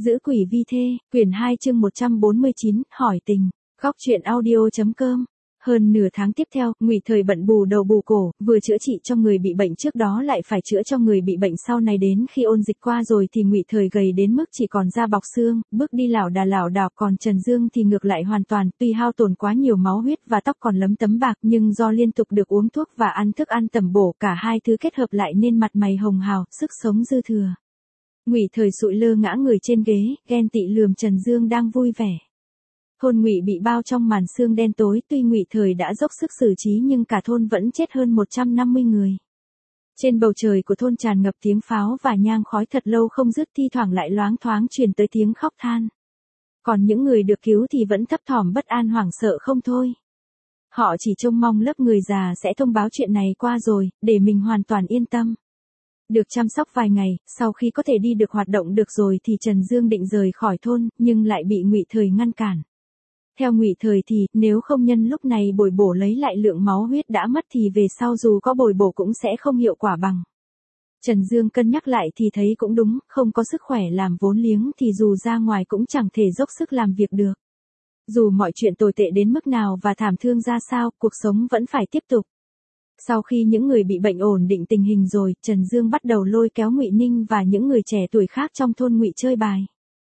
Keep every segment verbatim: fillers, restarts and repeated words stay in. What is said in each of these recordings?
Giữ quỷ vi thê, quyển hai chương một trăm bốn mươi chín, hỏi tình. Góc truyện audio.com. Hơn nửa tháng tiếp theo, Ngụy Thời bận bù đầu bù cổ, vừa chữa trị cho người bị bệnh trước đó lại phải chữa cho người bị bệnh sau này, đến khi ôn dịch qua rồi thì Ngụy Thời gầy đến mức chỉ còn da bọc xương, bước đi lảo đà lảo đảo, còn Trần Dương thì ngược lại hoàn toàn, tuy hao tổn quá nhiều máu huyết và tóc còn lấm tấm bạc, nhưng do liên tục được uống thuốc và ăn thức ăn tẩm bổ, cả hai thứ kết hợp lại nên mặt mày hồng hào, sức sống dư thừa. Ngụy Thời sụi lơ ngã người trên ghế, ghen tị lườm Trần Dương đang vui vẻ. Thôn Ngụy bị bao trong màn sương đen tối, tuy Ngụy Thời đã dốc sức xử trí nhưng cả thôn vẫn chết hơn một trăm năm mươi người. Trên bầu trời của thôn tràn ngập tiếng pháo và nhang khói thật lâu không dứt, thi thoảng lại loáng thoáng truyền tới tiếng khóc than. Còn những người được cứu thì vẫn thấp thỏm bất an hoảng sợ không thôi. Họ chỉ trông mong lớp người già sẽ thông báo chuyện này qua rồi, để mình hoàn toàn yên tâm. Được chăm sóc vài ngày, sau khi có thể đi được hoạt động được rồi thì Trần Dương định rời khỏi thôn, nhưng lại bị Ngụy Thời ngăn cản. Theo Ngụy Thời thì, nếu không nhân lúc này bồi bổ lấy lại lượng máu huyết đã mất thì về sau dù có bồi bổ cũng sẽ không hiệu quả bằng. Trần Dương cân nhắc lại thì thấy cũng đúng, không có sức khỏe làm vốn liếng thì dù ra ngoài cũng chẳng thể dốc sức làm việc được. Dù mọi chuyện tồi tệ đến mức nào và thảm thương ra sao, cuộc sống vẫn phải tiếp tục. Sau khi những người bị bệnh ổn định tình hình rồi, Trần Dương bắt đầu lôi kéo Ngụy Ninh và những người trẻ tuổi khác trong thôn Ngụy chơi bài.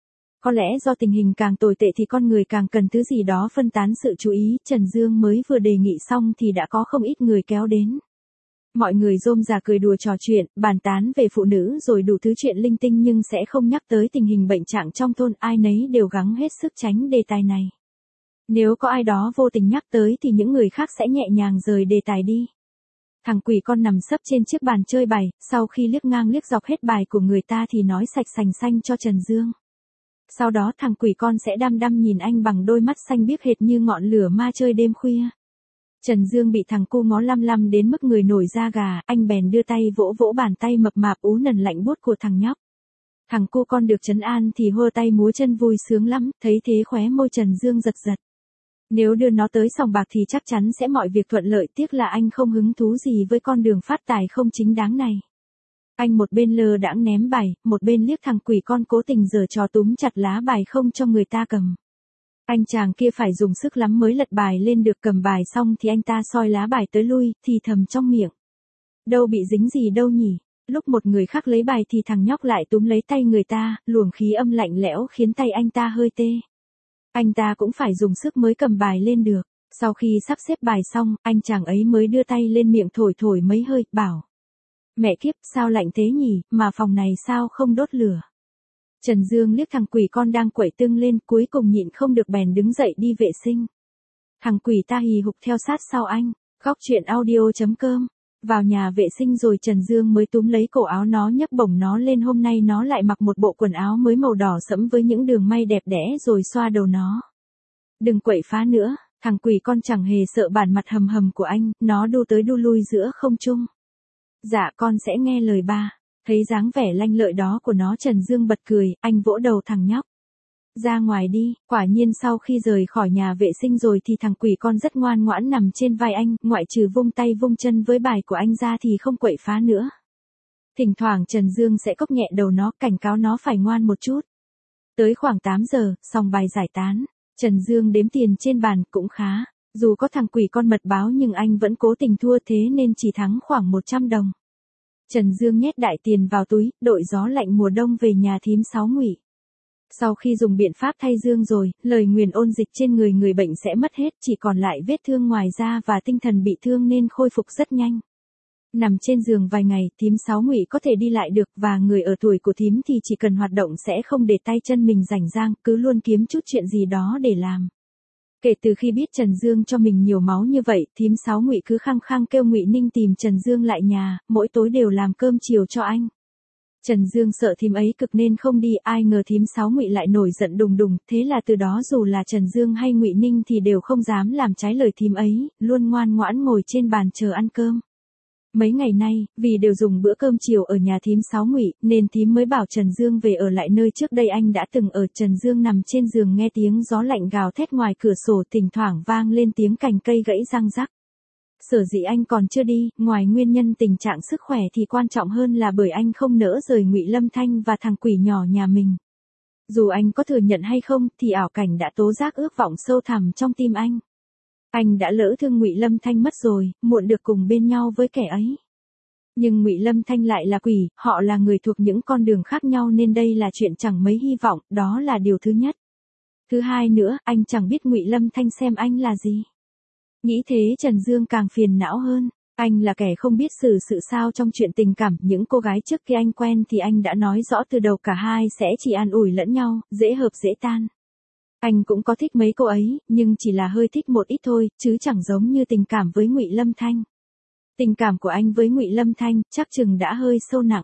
Có lẽ do tình hình càng tồi tệ thì con người càng cần thứ gì đó phân tán sự chú ý, Trần Dương mới vừa đề nghị xong thì đã có không ít người kéo đến. Mọi người rôm rả cười đùa trò chuyện, bàn tán về phụ nữ rồi đủ thứ chuyện linh tinh nhưng sẽ không nhắc tới tình hình bệnh trạng trong thôn, ai nấy đều gắng hết sức tránh đề tài này. Nếu có ai đó vô tình nhắc tới thì những người khác sẽ nhẹ nhàng rời đề tài đi. Thằng quỷ con nằm sấp trên chiếc bàn chơi bài, sau khi liếc ngang liếc dọc hết bài của người ta thì nói sạch sành xanh cho Trần Dương. Sau đó thằng quỷ con sẽ đăm đăm nhìn anh bằng đôi mắt xanh biếc hệt như ngọn lửa ma chơi đêm khuya. Trần Dương bị thằng cu ngó lăm lăm đến mức người nổi da gà, anh bèn đưa tay vỗ vỗ bàn tay mập mạp ú nần lạnh buốt của thằng nhóc. Thằng cu con được trấn an thì hơ tay múa chân vui sướng lắm, thấy thế khóe môi Trần Dương giật giật. Nếu đưa nó tới sòng bạc thì chắc chắn sẽ mọi việc thuận lợi, tiếc là anh không hứng thú gì với con đường phát tài không chính đáng này. Anh một bên lơ đãng ném bài, một bên liếc thằng quỷ con cố tình giở trò túm chặt lá bài không cho người ta cầm. Anh chàng kia phải dùng sức lắm mới lật bài lên được, cầm bài xong thì anh ta soi lá bài tới lui, thì thầm trong miệng. Đâu bị dính gì đâu nhỉ. Lúc một người khác lấy bài thì thằng nhóc lại túm lấy tay người ta, luồng khí âm lạnh lẽo khiến tay anh ta hơi tê. Anh ta cũng phải dùng sức mới cầm bài lên được. Sau khi sắp xếp bài xong, anh chàng ấy mới đưa tay lên miệng thổi thổi mấy hơi, bảo. Mẹ kiếp, sao lạnh thế nhỉ, mà phòng này sao không đốt lửa. Trần Dương liếc thằng quỷ con đang quẩy tưng lên, cuối cùng nhịn không được bèn đứng dậy đi vệ sinh. Thằng quỷ ta hì hục theo sát sau anh. Góc truyện audio.com. Vào nhà vệ sinh rồi Trần Dương mới túm lấy cổ áo nó nhấc bổng nó lên, hôm nay nó lại mặc một bộ quần áo mới màu đỏ sẫm với những đường may đẹp đẽ, rồi xoa đầu nó. Đừng quậy phá nữa, thằng quỷ con chẳng hề sợ bản mặt hầm hầm của anh, nó đu tới đu lui giữa không trung. Dạ con sẽ nghe lời ba. Thấy dáng vẻ lanh lợi đó của nó Trần Dương bật cười, anh vỗ đầu thằng nhóc. Ra ngoài đi. Quả nhiên sau khi rời khỏi nhà vệ sinh rồi thì thằng quỷ con rất ngoan ngoãn nằm trên vai anh, ngoại trừ vung tay vung chân với bài của anh ra thì không quậy phá nữa. Thỉnh thoảng Trần Dương sẽ cốc nhẹ đầu nó, cảnh cáo nó phải ngoan một chút. Tới khoảng tám giờ, xong bài giải tán, Trần Dương đếm tiền trên bàn cũng khá. Dù có thằng quỷ con mật báo nhưng anh vẫn cố tình thua, thế nên chỉ thắng khoảng một trăm đồng. Trần Dương nhét đại tiền vào túi, đội gió lạnh mùa đông về nhà thím Sáu Ngụy. Sau khi dùng biện pháp thay dương rồi, lời nguyền ôn dịch trên người người bệnh sẽ mất hết, chỉ còn lại vết thương ngoài da và tinh thần bị thương nên khôi phục rất nhanh. Nằm trên giường vài ngày, thím Sáu Ngụy có thể đi lại được, và người ở tuổi của thím thì chỉ cần hoạt động sẽ không để tay chân mình rảnh rang, cứ luôn kiếm chút chuyện gì đó để làm. Kể từ khi biết Trần Dương cho mình nhiều máu như vậy, thím Sáu Ngụy cứ khăng khăng kêu Ngụy Ninh tìm Trần Dương lại nhà, mỗi tối đều làm cơm chiều cho anh. Trần Dương sợ thím ấy cực nên không đi, ai ngờ thím Sáu Ngụy lại nổi giận đùng đùng, thế là từ đó dù là Trần Dương hay Ngụy Ninh thì đều không dám làm trái lời thím ấy, luôn ngoan ngoãn ngồi trên bàn chờ ăn cơm. Mấy ngày nay, vì đều dùng bữa cơm chiều ở nhà thím Sáu Ngụy, nên thím mới bảo Trần Dương về ở lại nơi trước đây anh đã từng ở. Trần Dương nằm trên giường nghe tiếng gió lạnh gào thét ngoài cửa sổ, thỉnh thoảng vang lên tiếng cành cây gãy răng rắc. Sở dĩ anh còn chưa đi, ngoài nguyên nhân tình trạng sức khỏe thì quan trọng hơn là bởi anh không nỡ rời Ngụy Lâm Thanh và thằng quỷ nhỏ nhà mình. Dù anh có thừa nhận hay không thì ảo cảnh đã tố giác ước vọng sâu thẳm trong tim anh. Anh đã lỡ thương Ngụy Lâm Thanh mất rồi, muộn được cùng bên nhau với kẻ ấy. Nhưng Ngụy Lâm Thanh lại là quỷ, họ là người thuộc những con đường khác nhau nên đây là chuyện chẳng mấy hy vọng, đó là điều thứ nhất. Thứ hai nữa, anh chẳng biết Ngụy Lâm Thanh xem anh là gì. Nghĩ thế Trần Dương càng phiền não hơn. Anh là kẻ không biết xử sự sao trong chuyện tình cảm, những cô gái trước khi anh quen thì anh đã nói rõ từ đầu cả hai sẽ chỉ an ủi lẫn nhau, dễ hợp dễ tan. Anh cũng có thích mấy cô ấy, nhưng chỉ là hơi thích một ít thôi, chứ chẳng giống như tình cảm với Ngụy Lâm Thanh. Tình cảm của anh với Ngụy Lâm Thanh chắc chừng đã hơi sâu nặng.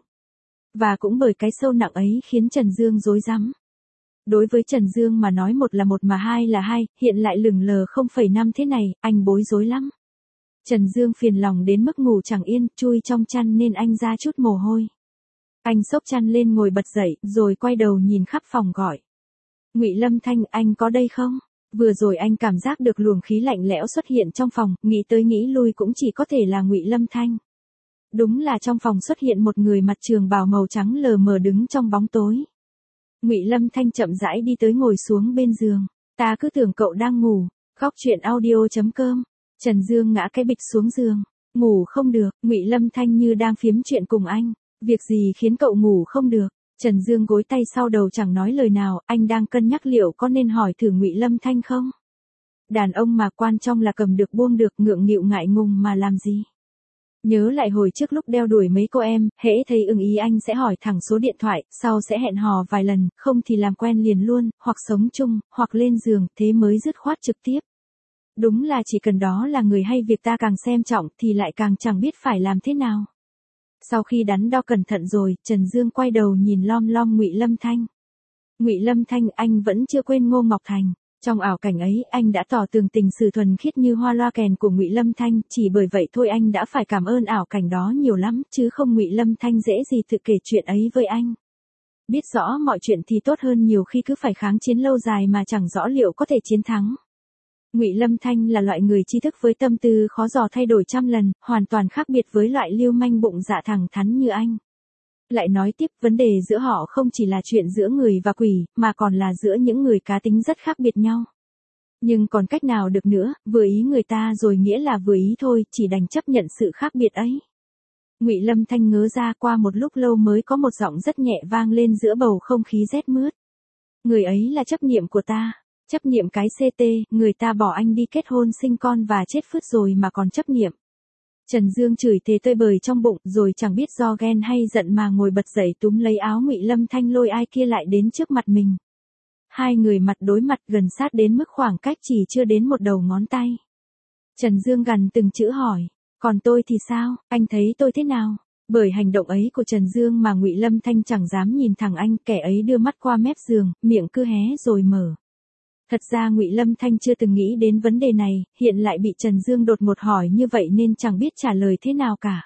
Và cũng bởi cái sâu nặng ấy khiến Trần Dương rối rắm. Đối với Trần Dương mà nói một là một mà hai là hai, hiện lại lửng lờ không phẩy năm thế này, anh bối rối lắm. Trần Dương phiền lòng đến mức ngủ chẳng yên, chui trong chăn nên anh ra chút mồ hôi. Anh xốc chăn lên ngồi bật dậy, rồi quay đầu nhìn khắp phòng gọi. Ngụy Lâm Thanh, anh có đây không? Vừa rồi anh cảm giác được luồng khí lạnh lẽo xuất hiện trong phòng, nghĩ tới nghĩ lui cũng chỉ có thể là Ngụy Lâm Thanh. Đúng là trong phòng xuất hiện một người mặc trường bào màu trắng lờ mờ đứng trong bóng tối. Ngụy Lâm Thanh chậm rãi đi tới ngồi xuống bên giường. Ta cứ tưởng cậu đang ngủ. Khóc chuyện audio chấm com. Trần Dương ngã cái bịch xuống giường. Ngủ không được, Ngụy Lâm Thanh như đang phiếm chuyện cùng anh. Việc gì khiến cậu ngủ không được? Trần Dương gối tay sau đầu chẳng nói lời nào, anh đang cân nhắc liệu có nên hỏi thử Ngụy Lâm Thanh không? Đàn ông mà quan trọng là cầm được buông được, ngượng nghịu ngại ngùng mà làm gì? Nhớ lại hồi trước lúc đeo đuổi mấy cô em, hễ thấy ưng ý anh sẽ hỏi thẳng số điện thoại, sau sẽ hẹn hò vài lần, không thì làm quen liền luôn, hoặc sống chung, hoặc lên giường, thế mới dứt khoát trực tiếp. Đúng là chỉ cần đó là người hay việc ta càng xem trọng thì lại càng chẳng biết phải làm thế nào. Sau khi đắn đo cẩn thận rồi, Trần Dương quay đầu nhìn lom lom Ngụy Lâm Thanh. Ngụy Lâm Thanh, anh vẫn chưa quên Ngô Ngọc Thành. Trong ảo cảnh ấy, anh đã tỏ tường tình sự thuần khiết như hoa loa kèn của Ngụy Lâm Thanh, chỉ bởi vậy thôi anh đã phải cảm ơn ảo cảnh đó nhiều lắm, chứ không Ngụy Lâm Thanh dễ gì tự kể chuyện ấy với anh. Biết rõ mọi chuyện thì tốt hơn nhiều khi cứ phải kháng chiến lâu dài mà chẳng rõ liệu có thể chiến thắng. Ngụy Lâm Thanh là loại người tri thức với tâm tư khó dò thay đổi trăm lần, hoàn toàn khác biệt với loại lưu manh bụng dạ thẳng thắn như anh. Lại nói tiếp, vấn đề giữa họ không chỉ là chuyện giữa người và quỷ, mà còn là giữa những người cá tính rất khác biệt nhau. Nhưng còn cách nào được nữa, vừa ý người ta rồi nghĩa là vừa ý thôi, chỉ đành chấp nhận sự khác biệt ấy. Ngụy Lâm Thanh ngớ ra, qua một lúc lâu mới có một giọng rất nhẹ vang lên giữa bầu không khí rét mướt. Người ấy là chấp niệm của ta. Chấp niệm cái xê tê, người ta bỏ anh đi kết hôn sinh con và chết phứt rồi mà còn chấp niệm. Trần Dương chửi thề tơi bời trong bụng, rồi chẳng biết do ghen hay giận mà ngồi bật dậy túm lấy áo Ngụy Lâm Thanh lôi ai kia lại đến trước mặt mình. Hai người mặt đối mặt gần sát đến mức khoảng cách chỉ chưa đến một đầu ngón tay. Trần Dương gằn từng chữ hỏi, còn tôi thì sao, anh thấy tôi thế nào? Bởi hành động ấy của Trần Dương mà Ngụy Lâm Thanh chẳng dám nhìn thẳng anh, kẻ ấy đưa mắt qua mép giường, miệng cứ hé rồi mở. Thật ra Ngụy Lâm Thanh chưa từng nghĩ đến vấn đề này, hiện lại bị Trần Dương đột ngột hỏi như vậy nên chẳng biết trả lời thế nào cả.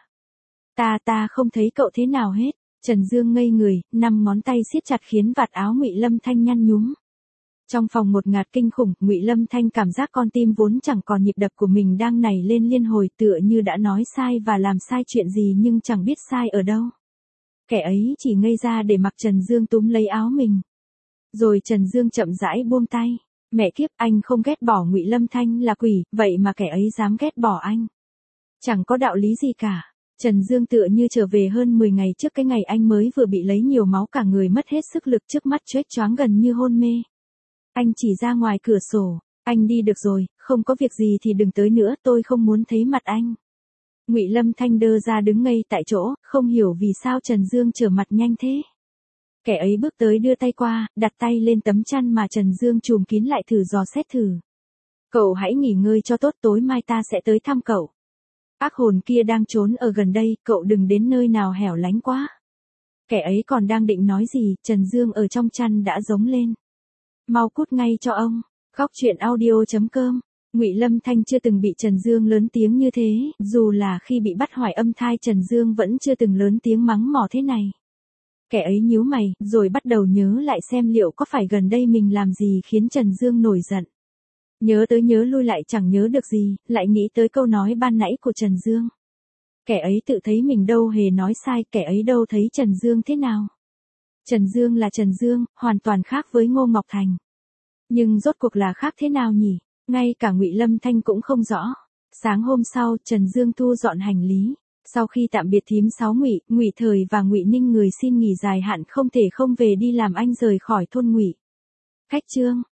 Ta ta không thấy cậu thế nào hết. Trần Dương ngây người, năm ngón tay siết chặt khiến vạt áo Ngụy Lâm Thanh nhăn nhúm. Trong phòng một ngạt kinh khủng, Ngụy Lâm Thanh cảm giác con tim vốn chẳng còn nhịp đập của mình đang nảy lên liên hồi, tựa như đã nói sai và làm sai chuyện gì nhưng chẳng biết sai ở đâu. Kẻ ấy chỉ ngây ra để mặc Trần Dương túm lấy áo mình. Rồi Trần Dương chậm rãi buông tay. Mẹ kiếp, anh không ghét bỏ Ngụy Lâm Thanh là quỷ, vậy mà kẻ ấy dám ghét bỏ anh. Chẳng có đạo lý gì cả. Trần Dương tựa như trở về hơn mười ngày trước cái ngày anh mới vừa bị lấy nhiều máu cả người mất hết sức lực, trước mắt choáng choáng gần như hôn mê. Anh chỉ ra ngoài cửa sổ, anh đi được rồi, không có việc gì thì đừng tới nữa, tôi không muốn thấy mặt anh. Ngụy Lâm Thanh đơ ra đứng ngây tại chỗ, không hiểu vì sao Trần Dương trở mặt nhanh thế. Kẻ ấy bước tới đưa tay qua, đặt tay lên tấm chăn mà Trần Dương trùm kín lại thử dò xét thử. Cậu hãy nghỉ ngơi cho tốt, tối mai ta sẽ tới thăm cậu. Ác hồn kia đang trốn ở gần đây, cậu đừng đến nơi nào hẻo lánh quá. Kẻ ấy còn đang định nói gì, Trần Dương ở trong chăn đã giống lên. Mau cút ngay cho ông. Khóc chuyện audio chấm com. Ngụy Lâm Thanh chưa từng bị Trần Dương lớn tiếng như thế, dù là khi bị bắt hoài âm thai Trần Dương vẫn chưa từng lớn tiếng mắng mỏ thế này. Kẻ ấy nhíu mày, rồi bắt đầu nhớ lại xem liệu có phải gần đây mình làm gì khiến Trần Dương nổi giận. Nhớ tới nhớ lui lại chẳng nhớ được gì, lại nghĩ tới câu nói ban nãy của Trần Dương. Kẻ ấy tự thấy mình đâu hề nói sai, kẻ ấy đâu thấy Trần Dương thế nào. Trần Dương là Trần Dương, hoàn toàn khác với Ngô Ngọc Thành. Nhưng rốt cuộc là khác thế nào nhỉ? Ngay cả Ngụy Lâm Thanh cũng không rõ. Sáng hôm sau, Trần Dương thu dọn hành lý. Sau khi tạm biệt thím Sáu Ngụy, Ngụy Thời và Ngụy Ninh người xin nghỉ dài hạn không thể không về đi làm anh rời khỏi thôn Ngụy. Khách Trương,